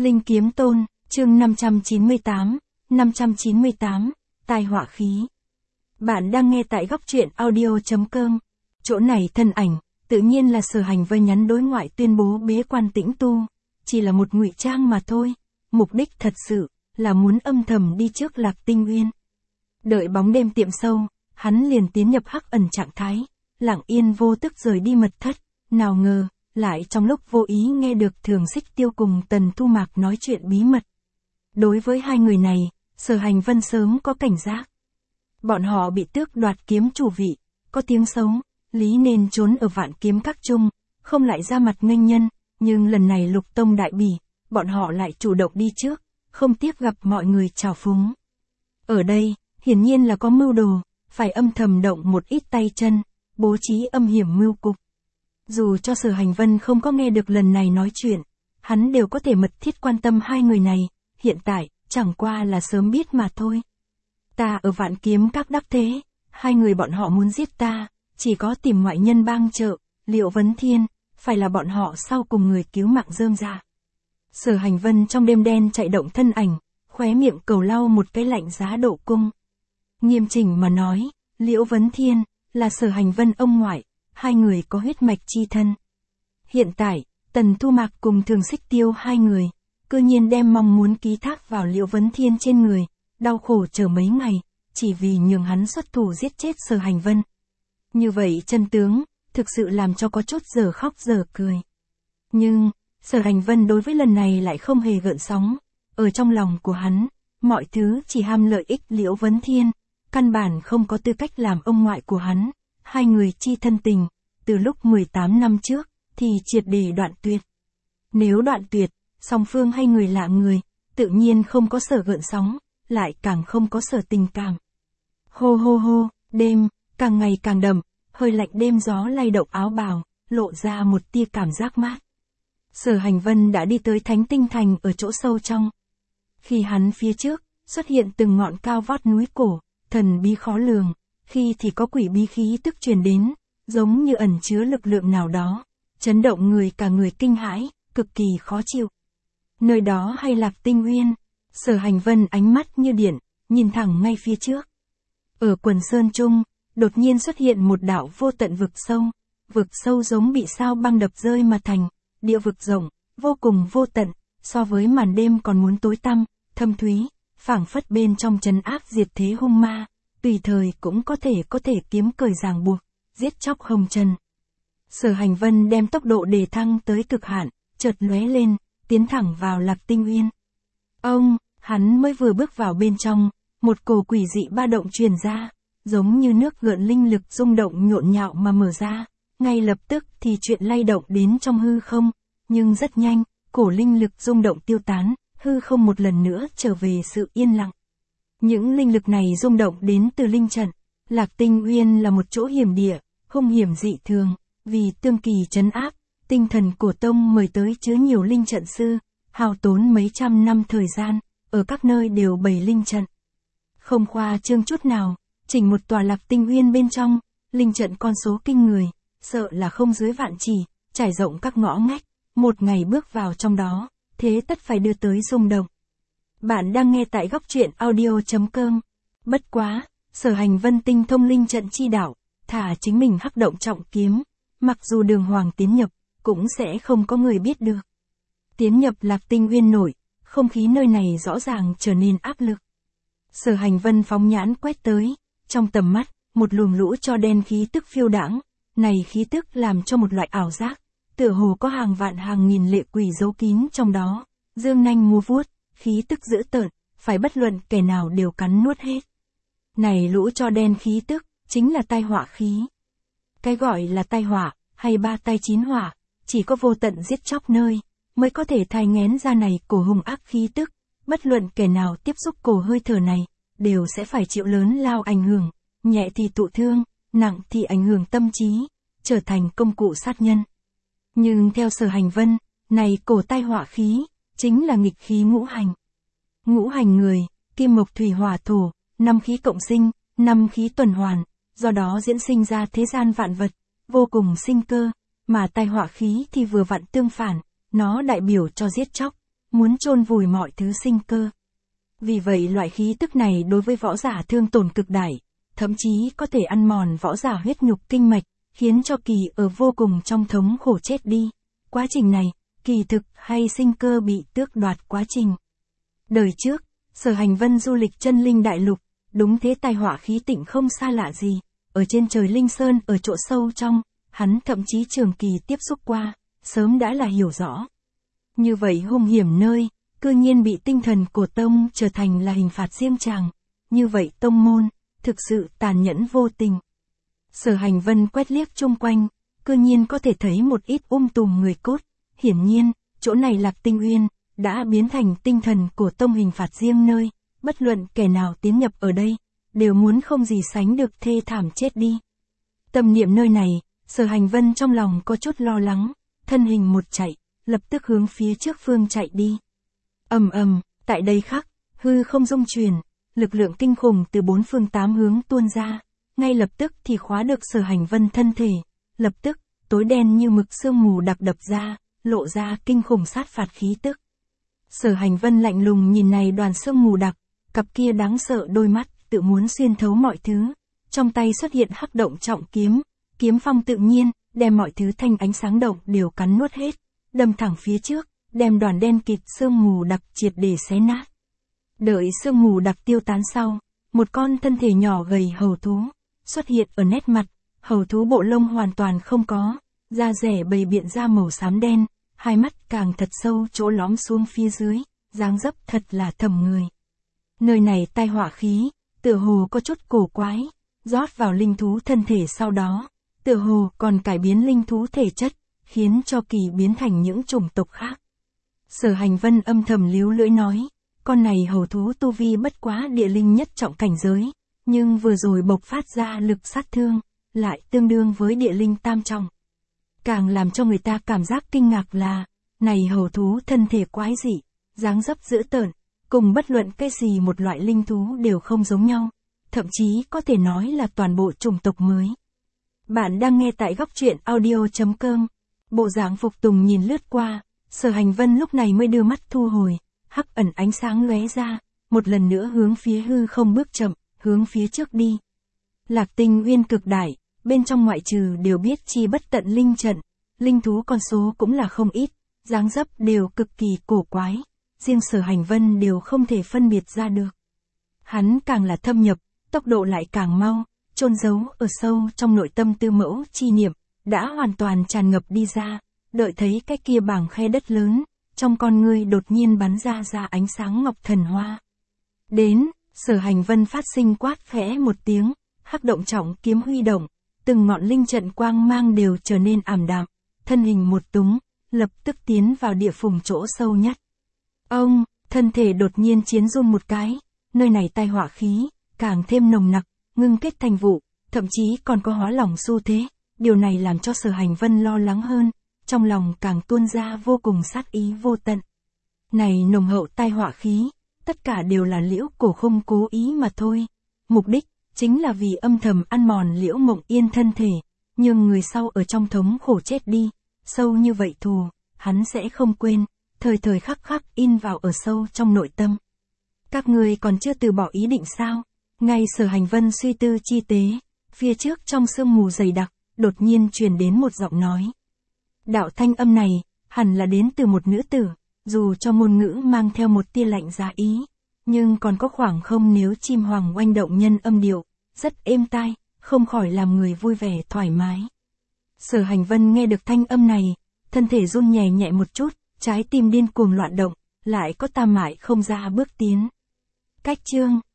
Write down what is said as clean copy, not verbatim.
Linh Kiếm Tôn, chương 598, tai họa khí. Bạn đang nghe tại góc truyện audio.com. Chỗ này thân ảnh, tự nhiên là Sở Hành Vân nhắn đối ngoại tuyên bố bế quan tĩnh tu, chỉ là một ngụy trang mà thôi, mục đích thật sự là muốn âm thầm đi trước Lạc Tinh Uyên. Đợi bóng đêm tiệm sâu, hắn liền tiến nhập hắc ẩn trạng thái, lặng yên vô tức rời đi mật thất, nào ngờ, lại trong lúc vô ý nghe được Thường Xích Tiêu cùng Tần Thu Mạc nói chuyện bí mật. Đối với hai người này, Sở Hành Vân sớm có cảnh giác. Bọn họ bị tước đoạt kiếm chủ vị, có tiếng xấu, lý nên trốn ở Vạn Kiếm Các chung, không lại ra mặt nghênh nhân, nhưng lần này Lục Tông đại bỉ, bọn họ lại chủ động đi trước, không tiếc gặp mọi người chào phúng. Ở đây, hiển nhiên là có mưu đồ, phải âm thầm động một ít tay chân, bố trí âm hiểm mưu cục. Dù cho Sở Hành Vân không có nghe được lần này nói chuyện, hắn đều có thể mật thiết quan tâm hai người này, hiện tại, chẳng qua là sớm biết mà thôi. Ta ở Vạn Kiếm Các đắc thế, hai người bọn họ muốn giết ta, chỉ có tìm ngoại nhân bang trợ, Liệu Vấn Thiên, phải là bọn họ sau cùng người cứu mạng rơm ra. Sở Hành Vân trong đêm đen chạy động thân ảnh, khóe miệng cầu lau một cái lạnh giá độ cung. Nghiêm chỉnh mà nói, Liễu Vấn Thiên, là Sở Hành Vân ông ngoại, hai người có huyết mạch chi thân. Hiện tại, Tần Thu Mạc cùng Thường Xích Tiêu hai người, cư nhiên đem mong muốn ký thác vào Liễu Vấn Thiên trên người, đau khổ chờ mấy ngày, chỉ vì nhường hắn xuất thủ giết chết Sở Hành Vân. Như vậy chân tướng, thực sự làm cho có chút giờ khóc giờ cười. Nhưng, Sở Hành Vân đối với lần này lại không hề gợn sóng, ở trong lòng của hắn, mọi thứ chỉ ham lợi ích Liễu Vấn Thiên, căn bản không có tư cách làm ông ngoại của hắn. Hai người chi thân tình, từ lúc 18 năm trước, thì triệt để đoạn tuyệt. Nếu đoạn tuyệt, song phương hay người lạ người, tự nhiên không có sở gợn sóng, lại càng không có sở tình cảm. Hô hô hô, đêm, càng ngày càng đậm, hơi lạnh đêm gió lay động áo bào, lộ ra một tia cảm giác mát. Sở Hành Vân đã đi tới Thánh Tinh Thành ở chỗ sâu trong. Khi hắn phía trước, xuất hiện từng ngọn cao vót núi cổ, thần bí khó lường. Khi thì có quỷ bí khí tức truyền đến, giống như ẩn chứa lực lượng nào đó, chấn động người cả người kinh hãi, cực kỳ khó chịu. Nơi đó hay Lạc Tinh Uyên, Sở Hành Vân ánh mắt như điện, nhìn thẳng ngay phía trước. Ở quần sơn trung, đột nhiên xuất hiện một đạo vô tận vực sâu giống bị sao băng đập rơi mà thành, địa vực rộng, vô cùng vô tận, so với màn đêm còn muốn tối tăm, thâm thúy, phảng phất bên trong trấn áp diệt thế hung ma. Tùy thời cũng có thể kiếm cởi ràng buộc, giết chóc hồng trần. Sở Hành Vân đem tốc độ đề thăng tới cực hạn, chợt lóe lên, tiến thẳng vào Lạc Tinh Uyên. Hắn mới vừa bước vào bên trong, một cổ quỷ dị ba động truyền ra, giống như nước gợn linh lực rung động nhộn nhạo mà mở ra, ngay lập tức thì chuyện lay động đến trong hư không, nhưng rất nhanh, cổ linh lực rung động tiêu tán, hư không một lần nữa trở về sự yên lặng. Những linh lực này rung động đến từ linh trận. Lạc Tinh Uyên là một chỗ hiểm địa, hung hiểm dị thường, vì tương kỳ trấn áp, tinh thần cổ tông mời tới chứa nhiều linh trận sư, hao tốn mấy trăm năm thời gian, ở các nơi đều bày linh trận. Không khoa trương chút nào, chỉnh một tòa Lạc Tinh Uyên bên trong, linh trận con số kinh người, sợ là không dưới vạn chỉ, trải rộng các ngõ ngách, một ngày bước vào trong đó, thế tất phải đưa tới rung động. Bạn đang nghe tại góc truyện audio.com. Bất quá, Sở Hành Vân tinh thông linh trận chi đạo, thả chính mình hắc động trọng kiếm, mặc dù đường hoàng tiến nhập, cũng sẽ không có người biết được. Tiến nhập Lạc Tinh Uyên nội, không khí nơi này rõ ràng trở nên áp lực. Sở Hành Vân phóng nhãn quét tới, trong tầm mắt, một luồng lũ cho đen khí tức phiêu đãng, này khí tức làm cho một loại ảo giác, tựa hồ có hàng vạn hàng nghìn lệ quỷ giấu kín trong đó, dương nanh múa vuốt. Khí tức dữ tợn, phải bất luận kẻ nào đều cắn nuốt hết. Này lũ cho đen khí tức, chính là tai họa khí. Cái gọi là tai họa, hay ba tai chín họa, chỉ có vô tận giết chóc nơi, mới có thể thai nghén ra này cổ hung ác khí tức, bất luận kẻ nào tiếp xúc cổ hơi thở này, đều sẽ phải chịu lớn lao ảnh hưởng, nhẹ thì tụ thương, nặng thì ảnh hưởng tâm trí, trở thành công cụ sát nhân. Nhưng theo Sở Hành Vân, này cổ tai họa khí, chính là nghịch khí ngũ hành. Ngũ hành người, kim mộc thủy hỏa thổ, năm khí cộng sinh, năm khí tuần hoàn, do đó diễn sinh ra thế gian vạn vật, vô cùng sinh cơ, mà tai họa khí thì vừa vặn tương phản, nó đại biểu cho giết chóc, muốn chôn vùi mọi thứ sinh cơ. Vì vậy loại khí tức này đối với võ giả thương tổn cực đại, thậm chí có thể ăn mòn võ giả huyết nhục kinh mạch, khiến cho kỳ ở vô cùng trong thống khổ chết đi. Quá trình này, kỳ thực hay sinh cơ bị tước đoạt quá trình. Đời trước, Sở Hành Vân du lịch chân linh đại lục, đúng thế tai họa khí tịnh không xa lạ gì, ở trên trời linh sơn ở chỗ sâu trong, hắn thậm chí trường kỳ tiếp xúc qua, sớm đã là hiểu rõ. Như vậy hung hiểm nơi, cư nhiên bị tinh thần của tông trở thành là hình phạt riêng chàng, như vậy tông môn, thực sự tàn nhẫn vô tình. Sở Hành Vân quét liếc chung quanh, cư nhiên có thể thấy một ít tùm người cốt, hiển nhiên, chỗ này Lạc Tinh Uyên, đã biến thành tinh thần của tông hình phạt riêng nơi, bất luận kẻ nào tiến nhập ở đây, đều muốn không gì sánh được thê thảm chết đi. Tâm niệm nơi này, Sở Hành Vân trong lòng có chút lo lắng, thân hình một chạy, lập tức hướng phía trước phương chạy đi. Ầm ầm, tại đây khắc, hư không rung chuyển, lực lượng kinh khủng từ bốn phương tám hướng tuôn ra, ngay lập tức thì khóa được Sở Hành Vân thân thể, lập tức, tối đen như mực sương mù đặc đập ra, lộ ra kinh khủng sát phạt khí tức. Sở Hành Vân lạnh lùng nhìn này đoàn sương mù đặc, cặp kia đáng sợ đôi mắt, tự muốn xuyên thấu mọi thứ, trong tay xuất hiện hắc động trọng kiếm, kiếm phong tự nhiên, đem mọi thứ thanh ánh sáng động đều cắn nuốt hết, đâm thẳng phía trước, đem đoàn đen kịt sương mù đặc triệt để xé nát. Đợi sương mù đặc tiêu tán sau, một con thân thể nhỏ gầy hầu thú, xuất hiện ở nét mặt, hầu thú bộ lông hoàn toàn không có, da rẻ bầy biện da màu xám đen, hai mắt càng thật sâu chỗ lõm xuống phía dưới, dáng dấp thật là thầm người. Nơi này tai họa khí, tựa hồ có chút cổ quái, rót vào linh thú thân thể sau đó, tựa hồ còn cải biến linh thú thể chất, khiến cho kỳ biến thành những chủng tộc khác. Sở Hành Vân âm thầm líu lưỡi nói, con này hầu thú tu vi bất quá địa linh nhất trọng cảnh giới, nhưng vừa rồi bộc phát ra lực sát thương, lại tương đương với địa linh tam trọng. Càng làm cho người ta cảm giác kinh ngạc là, này hầu thú thân thể quái dị, dáng dấp dữ tợn, cùng bất luận cái gì một loại linh thú đều không giống nhau, thậm chí có thể nói là toàn bộ chủng tộc mới. Bạn đang nghe tại góc truyện audio.com, bộ dạng phục tùng nhìn lướt qua, Sở Hành Vân lúc này mới đưa mắt thu hồi, hắc ẩn ánh sáng lóe ra, một lần nữa hướng phía hư không bước chậm, hướng phía trước đi. Lạc Tinh Uyên cực đại, bên trong ngoại trừ đều biết chi bất tận linh trận, linh thú con số cũng là không ít, dáng dấp đều cực kỳ cổ quái, riêng Sở Hành Vân đều không thể phân biệt ra được. Hắn càng là thâm nhập, tốc độ lại càng mau, chôn giấu ở sâu trong nội tâm tư mẫu chi niệm, đã hoàn toàn tràn ngập đi ra, đợi thấy cái kia bảng khe đất lớn, trong con ngươi đột nhiên bắn ra ánh sáng ngọc thần hoa. Đến, Sở Hành Vân phát sinh quát khẽ một tiếng, hắc động trọng kiếm huy động, từng ngọn linh trận quang mang đều trở nên ảm đạm, thân hình một túng, lập tức tiến vào địa phùng chỗ sâu nhất. Ông, thân thể đột nhiên chiến run một cái, nơi này tai họa khí, càng thêm nồng nặc, ngưng kết thành vụ, thậm chí còn có hóa lỏng xu thế, điều này làm cho Sở Hành Vân lo lắng hơn, trong lòng càng tuôn ra vô cùng sát ý vô tận. Này nồng hậu tai họa khí, tất cả đều là Liễu Cổ Khung cố ý mà thôi, mục đích chính là vì âm thầm ăn mòn Liễu Mộng Yên thân thể, nhưng người sau ở trong thống khổ chết đi, sâu như vậy thù, hắn sẽ không quên, thời thời khắc khắc in vào ở sâu trong nội tâm. Các người còn chưa từ bỏ ý định sao? Ngay Sở Hành Vân suy tư chi tế, phía trước trong sương mù dày đặc, đột nhiên truyền đến một giọng nói. Đạo thanh âm này, hẳn là đến từ một nữ tử, dù cho ngôn ngữ mang theo một tia lạnh giá ý, nhưng còn có khoảng không nếu chim hoàng oanh động nhân âm điệu, rất êm tai, không khỏi làm người vui vẻ thoải mái. Sở Hành Vân nghe được thanh âm này, thân thể run nhẹ nhẹ một chút, trái tim điên cuồng loạn động, lại có tam mại không ra bước tiến. Cách chương